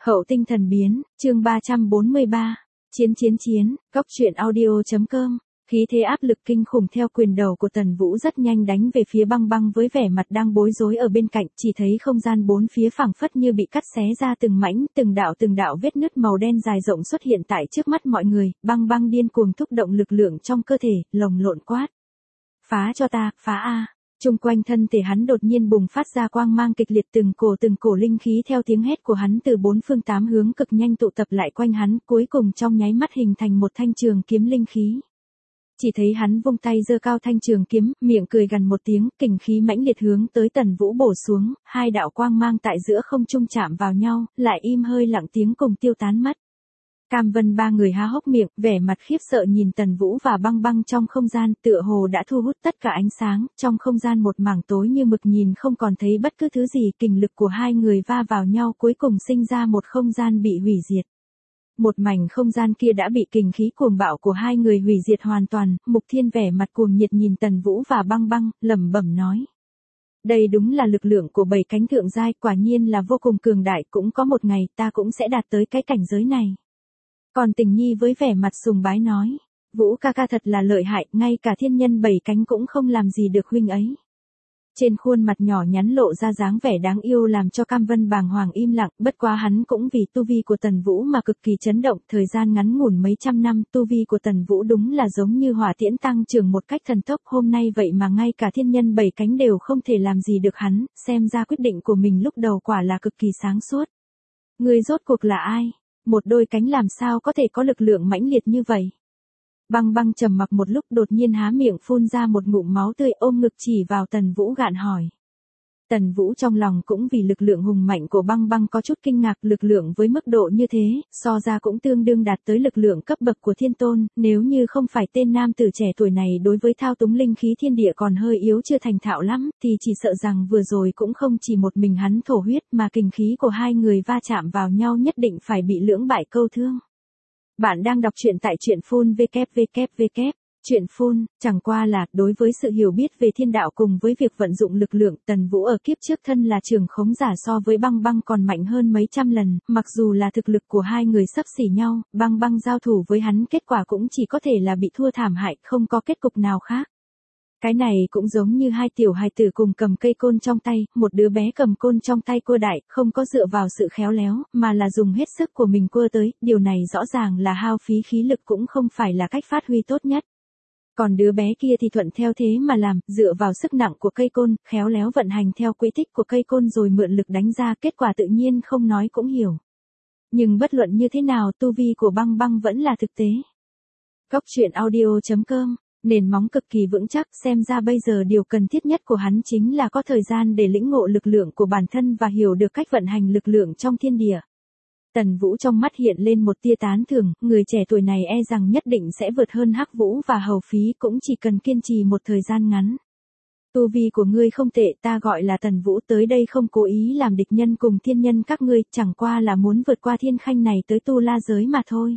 Hậu tinh thần biến, chương 343. Chiến, Cóc truyện audio.com. Khí thế áp lực kinh khủng theo quyền đầu của Tần Vũ rất nhanh đánh về phía Băng Băng với vẻ mặt đang bối rối ở bên cạnh, chỉ thấy không gian bốn phía phẳng phất như bị cắt xé ra từng mảnh, từng đạo vết nứt màu đen dài rộng xuất hiện tại trước mắt mọi người. Băng Băng điên cuồng thúc động lực lượng trong cơ thể, lồng lộn quát: "Phá cho ta, phá a!" Trung quanh thân thể hắn đột nhiên bùng phát ra quang mang kịch liệt, từng cổ linh khí theo tiếng hét của hắn từ bốn phương tám hướng cực nhanh tụ tập lại quanh hắn, cuối cùng trong nháy mắt hình thành một thanh trường kiếm linh khí. Chỉ thấy hắn vung tay giơ cao thanh trường kiếm, miệng cười gằn một tiếng, kình khí mãnh liệt hướng tới Tần Vũ bổ xuống, hai đạo quang mang tại giữa không trung chạm vào nhau, lại im hơi lặng tiếng cùng tiêu tán mất. Cam Vân ba người há hốc miệng, vẻ mặt khiếp sợ nhìn Tần Vũ và Băng Băng trong không gian, tựa hồ đã thu hút tất cả ánh sáng, trong không gian một mảng tối như mực, nhìn không còn thấy bất cứ thứ gì, kình lực của hai người va vào nhau cuối cùng sinh ra một không gian bị hủy diệt. Một mảnh không gian kia đã bị kình khí cuồng bạo của hai người hủy diệt hoàn toàn. Mục Thiên vẻ mặt cuồng nhiệt nhìn Tần Vũ và Băng Băng, lẩm bẩm nói: "Đây đúng là lực lượng của bảy cánh thượng giai, quả nhiên là vô cùng cường đại, cũng có một ngày ta cũng sẽ đạt tới cái cảnh giới này." Còn Tình Nhi với vẻ mặt sùng bái nói: "Vũ ca ca thật là lợi hại, ngay cả thiên nhân bảy cánh cũng không làm gì được huynh ấy." Trên khuôn mặt nhỏ nhắn lộ ra dáng vẻ đáng yêu làm cho Cam Vân bàng hoàng im lặng, bất quá hắn cũng vì tu vi của Tần Vũ mà cực kỳ chấn động, thời gian ngắn ngủn mấy trăm năm, tu vi của Tần Vũ đúng là giống như hỏa tiễn tăng trưởng một cách thần tốc, hôm nay vậy mà ngay cả thiên nhân bảy cánh đều không thể làm gì được hắn, xem ra quyết định của mình lúc đầu quả là cực kỳ sáng suốt. Người rốt cuộc là ai? Một đôi cánh làm sao có thể có lực lượng mãnh liệt như vậy? Băng Băng trầm mặc một lúc, đột nhiên há miệng phun ra một ngụm máu tươi, ôm ngực chỉ vào Tần Vũ gạn hỏi. Tần Vũ trong lòng cũng vì lực lượng hùng mạnh của Băng Băng có chút kinh ngạc, lực lượng với mức độ như thế, so ra cũng tương đương đạt tới lực lượng cấp bậc của thiên tôn, nếu như không phải tên nam tử trẻ tuổi này đối với thao túng linh khí thiên địa còn hơi yếu chưa thành thạo lắm, thì chỉ sợ rằng vừa rồi cũng không chỉ một mình hắn thổ huyết, mà kình khí của hai người va chạm vào nhau nhất định phải bị lưỡng bại câu thương. Bạn đang đọc truyện tại truyện phun www. Truyện phun, chẳng qua là, đối với sự hiểu biết về thiên đạo cùng với việc vận dụng lực lượng, Tần Vũ ở kiếp trước thân là trường khống giả so với Băng Băng còn mạnh hơn mấy trăm lần, mặc dù là thực lực của hai người xấp xỉ nhau, Băng Băng giao thủ với hắn kết quả cũng chỉ có thể là bị thua thảm hại, không có kết cục nào khác. Cái này cũng giống như hai tiểu hài tử cùng cầm cây côn trong tay, một đứa bé cầm côn trong tay cua đại, không có dựa vào sự khéo léo, mà là dùng hết sức của mình cua tới, điều này rõ ràng là hao phí khí lực, cũng không phải là cách phát huy tốt nhất. Còn đứa bé kia thì thuận theo thế mà làm, dựa vào sức nặng của cây côn, khéo léo vận hành theo quỹ tích của cây côn rồi mượn lực đánh ra, kết quả tự nhiên không nói cũng hiểu. Nhưng bất luận như thế nào, tu vi của Băng Băng vẫn là thực tế. Cóc truyện audio.com. Nền móng cực kỳ vững chắc, xem ra bây giờ điều cần thiết nhất của hắn chính là có thời gian để lĩnh ngộ lực lượng của bản thân và hiểu được cách vận hành lực lượng trong thiên địa. Tần Vũ trong mắt hiện lên một tia tán thưởng, người trẻ tuổi này e rằng nhất định sẽ vượt hơn Hắc Vũ và Hầu Phí, cũng chỉ cần kiên trì một thời gian ngắn. Tu vi của ngươi không tệ, ta gọi là Tần Vũ, tới đây không cố ý làm địch nhân cùng thiên nhân các ngươi, chẳng qua là muốn vượt qua thiên khanh này tới tu la giới mà thôi.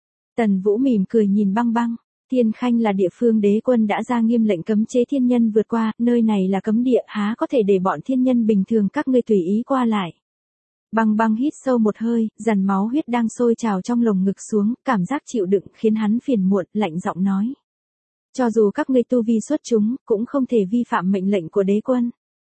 Tần Vũ mỉm cười nhìn Băng Băng. Thiên Khanh là địa phương đế quân đã ra nghiêm lệnh cấm chế thiên nhân vượt qua, nơi này là cấm địa, há có thể để bọn thiên nhân bình thường các ngươi tùy ý qua lại. Băng Băng hít sâu một hơi, dàn máu huyết đang sôi trào trong lồng ngực xuống, cảm giác chịu đựng khiến hắn phiền muộn, lạnh giọng nói: "Cho dù các ngươi tu vi xuất chúng, cũng không thể vi phạm mệnh lệnh của đế quân."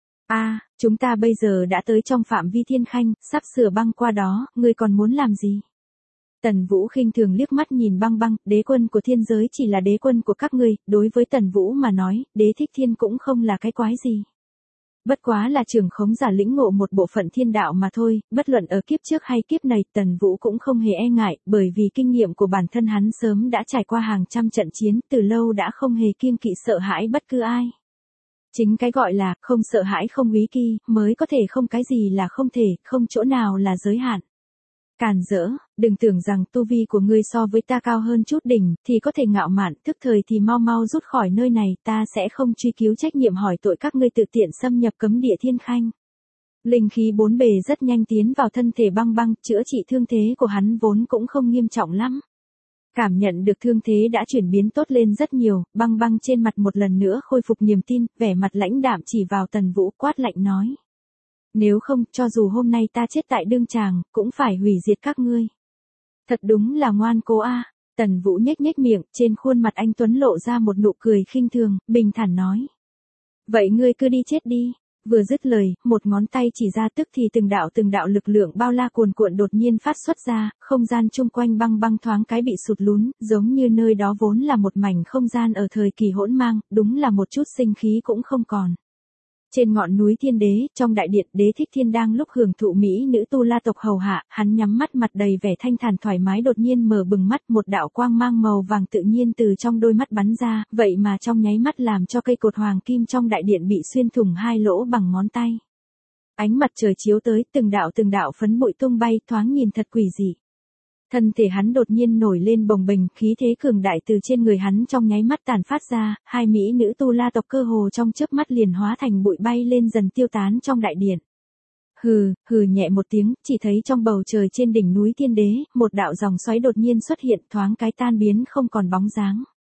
Chúng ta bây giờ đã tới trong phạm vi Thiên Khanh, sắp sửa băng qua đó, ngươi còn muốn làm gì? Tần Vũ khinh thường liếc mắt nhìn Băng Băng, đế quân của thiên giới chỉ là đế quân của các ngươi, đối với Tần Vũ mà nói, đế thích thiên cũng không là cái quái gì. Bất quá là trường khống giả lĩnh ngộ một bộ phận thiên đạo mà thôi, bất luận ở kiếp trước hay kiếp này, Tần Vũ cũng không hề e ngại, bởi vì kinh nghiệm của bản thân hắn sớm đã trải qua hàng trăm trận chiến, từ lâu đã không hề kiêng kỵ sợ hãi bất cứ ai. Chính cái gọi là, không sợ hãi không úy kỳ, mới có thể không cái gì là không thể, không chỗ nào là giới hạn. Càn rỡ, đừng tưởng rằng tu vi của ngươi so với ta cao hơn chút đỉnh, thì có thể ngạo mạn, tức thời thì mau rút khỏi nơi này, ta sẽ không truy cứu trách nhiệm hỏi tội các ngươi tự tiện xâm nhập cấm địa Thiên Khanh. Linh khí bốn bề rất nhanh tiến vào thân thể Băng Băng, chữa trị thương thế của hắn vốn cũng không nghiêm trọng lắm. Cảm nhận được thương thế đã chuyển biến tốt lên rất nhiều, Băng Băng trên mặt một lần nữa khôi phục niềm tin, vẻ mặt lãnh đạm chỉ vào Tần Vũ quát lạnh nói: Nếu không, cho dù hôm nay ta chết tại đương tràng, cũng phải hủy diệt các ngươi. Thật đúng là ngoan cố a. Tần Vũ nhếch nhếch miệng, trên khuôn mặt anh tuấn lộ ra một nụ cười khinh thường, bình thản nói. Vậy ngươi cứ đi chết đi. Vừa dứt lời, một ngón tay chỉ ra tức thì từng đạo lực lượng bao la cuồn cuộn đột nhiên phát xuất ra, không gian chung quanh băng băng thoáng cái bị sụt lún, giống như nơi đó vốn là một mảnh không gian ở thời kỳ hỗn mang, đúng là một chút sinh khí cũng không còn. Trên ngọn núi Thiên Đế, trong đại điện, Đế Thích Thiên đang lúc hưởng thụ mỹ nữ tu la tộc hầu hạ, hắn nhắm mắt mặt đầy vẻ thanh thản thoải mái đột nhiên mở bừng mắt, một đạo quang mang màu vàng tự nhiên từ trong đôi mắt bắn ra, vậy mà trong nháy mắt làm cho cây cột hoàng kim trong đại điện bị xuyên thủng 2 lỗ bằng ngón tay. Ánh mặt trời chiếu tới, từng đạo phấn bụi tung bay, thoáng nhìn thật quỷ dị. Thân thể hắn đột nhiên nổi lên bồng bềnh, khí thế cường đại từ trên người hắn trong nháy mắt tản phát ra, 2 mỹ nữ tu la tộc cơ hồ trong chớp mắt liền hóa thành bụi bay lên dần tiêu tán trong đại điện. Hừ nhẹ một tiếng, chỉ thấy trong bầu trời trên đỉnh núi Thiên Đế, một đạo dòng xoáy đột nhiên xuất hiện, thoáng cái tan biến không còn bóng dáng.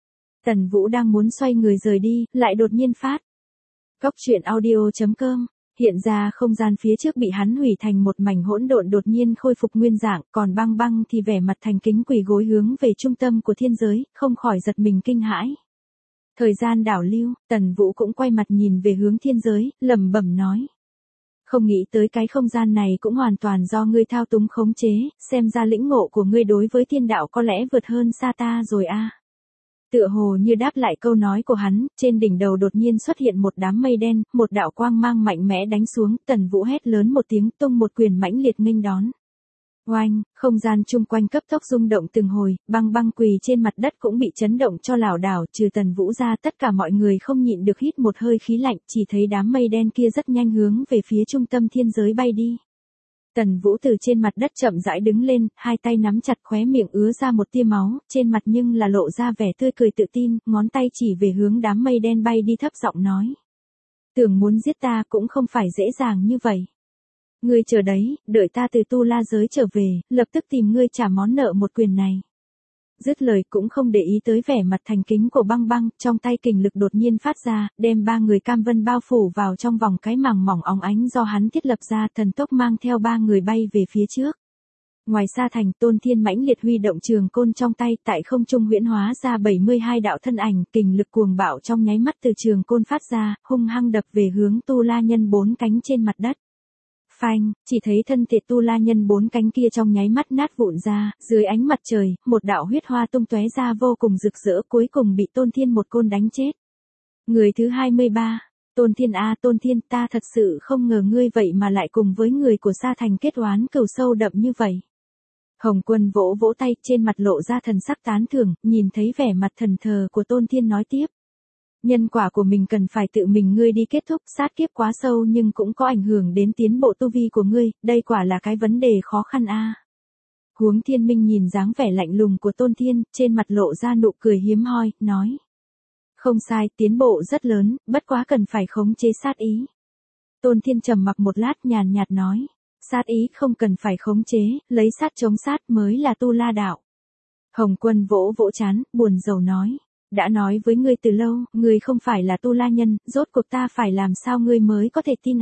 Tần Vũ đang muốn xoay người rời đi, lại đột nhiên phát. Cóc truyện audio.com. Hiện ra không gian phía trước bị hắn hủy thành một mảnh hỗn độn đột nhiên khôi phục nguyên dạng, còn băng băng thì vẻ mặt thành kính quỳ gối hướng về trung tâm của thiên giới, không khỏi giật mình kinh hãi. Thời gian đảo lưu, Tần Vũ cũng quay mặt nhìn về hướng thiên giới, lẩm bẩm nói. Không nghĩ tới cái không gian này cũng hoàn toàn do ngươi thao túng khống chế, xem ra lĩnh ngộ của ngươi đối với thiên đạo có lẽ vượt hơn xa ta rồi a. Tựa hồ như đáp lại câu nói của hắn, trên đỉnh đầu đột nhiên xuất hiện một đám mây đen, một đạo quang mang mạnh mẽ đánh xuống, Tần Vũ hét lớn một tiếng tung một quyền mãnh liệt nghênh đón. Oanh, không gian chung quanh cấp tốc rung động từng hồi, băng băng quỳ trên mặt đất cũng bị chấn động cho lảo đảo, trừ Tần Vũ ra tất cả mọi người không nhịn được hít một hơi khí lạnh, chỉ thấy đám mây đen kia rất nhanh hướng về phía trung tâm thiên giới bay đi. Tần Vũ từ trên mặt đất chậm rãi đứng lên, hai tay nắm chặt khóe miệng ứa ra một tia máu, trên mặt nhưng là lộ ra vẻ tươi cười tự tin, ngón tay chỉ về hướng đám mây đen bay đi thấp giọng nói. Tưởng muốn giết ta cũng không phải dễ dàng như vậy. Ngươi chờ đấy, đợi ta từ tu la giới trở về, lập tức tìm ngươi trả món nợ một quyền này. Dứt lời cũng không để ý tới vẻ mặt thành kính của băng băng, trong tay kình lực đột nhiên phát ra, đem 3 người cam vân bao phủ vào trong vòng cái màng mỏng óng ánh do hắn thiết lập ra, thần tốc mang theo 3 người bay về phía trước. Ngoài xa thành, Tôn Thiên mãnh liệt huy động trường côn trong tay, tại không trung huyễn hóa ra 72 đạo thân ảnh, kình lực cuồng bạo trong nháy mắt từ trường côn phát ra, hung hăng đập về hướng Tu La Nhân 4 cánh trên mặt đất. Phanh, chỉ thấy thân thể Tu La Nhân 4 cánh kia trong nháy mắt nát vụn ra, dưới ánh mặt trời, một đạo huyết hoa tung tóe ra vô cùng rực rỡ, cuối cùng bị Tôn Thiên một côn đánh chết. Người thứ 23, Tôn Thiên Tôn Thiên, ta thật sự không ngờ ngươi vậy mà lại cùng với người của Sa Thành kết oán cừu sâu đậm như vậy. Hồng Quân vỗ vỗ tay, trên mặt lộ ra thần sắc tán thưởng, nhìn thấy vẻ mặt thần thờ của Tôn Thiên nói tiếp. Nhân quả của mình cần phải tự mình ngươi đi kết thúc, sát kiếp quá sâu nhưng cũng có ảnh hưởng đến tiến bộ tu vi của ngươi, đây quả là cái vấn đề khó khăn a. Huống Thiên Minh nhìn dáng vẻ lạnh lùng của Tôn Thiên, trên mặt lộ ra nụ cười hiếm hoi, nói. Không sai, tiến bộ rất lớn, bất quá cần phải khống chế sát ý. Tôn Thiên trầm mặc một lát nhàn nhạt nói. Sát ý không cần phải khống chế, lấy sát chống sát mới là tu la đạo. Hồng Quân vỗ vỗ chán, buồn rầu nói. Đã nói với ngươi từ lâu, ngươi không phải là tu la nhân, rốt cuộc ta phải làm sao ngươi mới có thể tin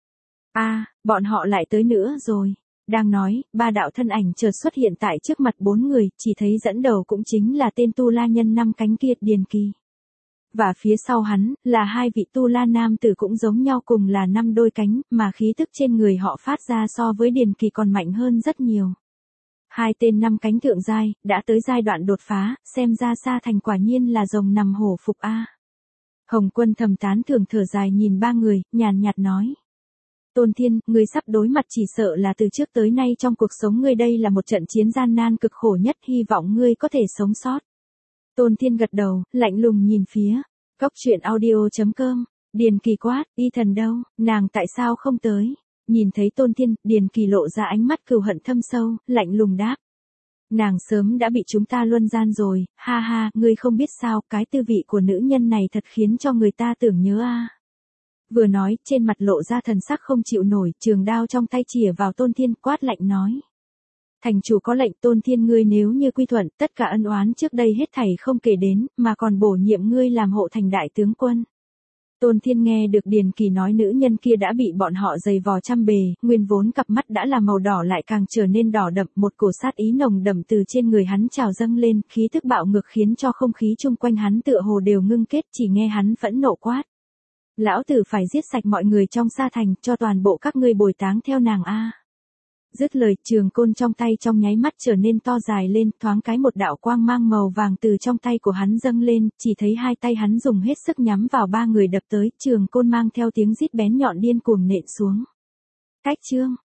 bọn họ lại tới nữa rồi. Đang nói, 3 đạo thân ảnh chợt xuất hiện tại trước mặt 4 người, chỉ thấy dẫn đầu cũng chính là tên tu la nhân 5 cánh kia, Điền Kỳ. Và phía sau hắn, là 2 vị tu la nam tử cũng giống nhau cùng là 5 đôi cánh, mà khí tức trên người họ phát ra so với Điền Kỳ còn mạnh hơn rất nhiều. 2 tên 5 cánh thượng giai, đã tới giai đoạn đột phá, xem ra Sa Thành quả nhiên là rồng nằm hổ phục a. Hồng Quân thầm tán thưởng thở dài nhìn 3 người, nhàn nhạt nói. Tôn Thiên, ngươi sắp đối mặt chỉ sợ là từ trước tới nay trong cuộc sống ngươi đây là một trận chiến gian nan cực khổ nhất, hy vọng ngươi có thể sống sót. Tôn Thiên gật đầu, lạnh lùng nhìn phía. Cóc truyện audio.com, Điền Kỳ quát, y thần đâu, nàng tại sao không tới? Nhìn thấy Tôn Thiên, Điền Kỳ lộ ra ánh mắt cừu hận thâm sâu, lạnh lùng đáp. Nàng sớm đã bị chúng ta luân gian rồi, ha ha, ngươi không biết sao, cái tư vị của nữ nhân này thật khiến cho người ta tưởng nhớ a. Vừa nói, trên mặt lộ ra thần sắc không chịu nổi, trường đao trong tay chìa vào Tôn Thiên, quát lạnh nói. Thành chủ có lệnh, Tôn Thiên, ngươi nếu như quy thuận, tất cả ân oán trước đây hết thảy không kể đến, mà còn bổ nhiệm ngươi làm hộ thành đại tướng quân. Tôn Thiên nghe được Điền Kỳ nói nữ nhân kia đã bị bọn họ giày vò trăm bề, nguyên vốn cặp mắt đã là màu đỏ lại càng trở nên đỏ đậm, một cổ sát ý nồng đậm từ trên người hắn trào dâng lên, khí tức bạo ngược khiến cho không khí chung quanh hắn tựa hồ đều ngưng kết, chỉ nghe hắn phẫn nộ quát. Lão tử phải giết sạch mọi người trong Sa Thành, cho toàn bộ các ngươi bồi táng theo nàng a. Dứt lời, trường côn trong tay trong nháy mắt trở nên to dài lên, thoáng cái một đạo quang mang màu vàng từ trong tay của hắn dâng lên, chỉ thấy hai tay hắn dùng hết sức nhắm vào ba người đập tới, trường côn mang theo tiếng rít bén nhọn điên cuồng nện xuống. Cách chương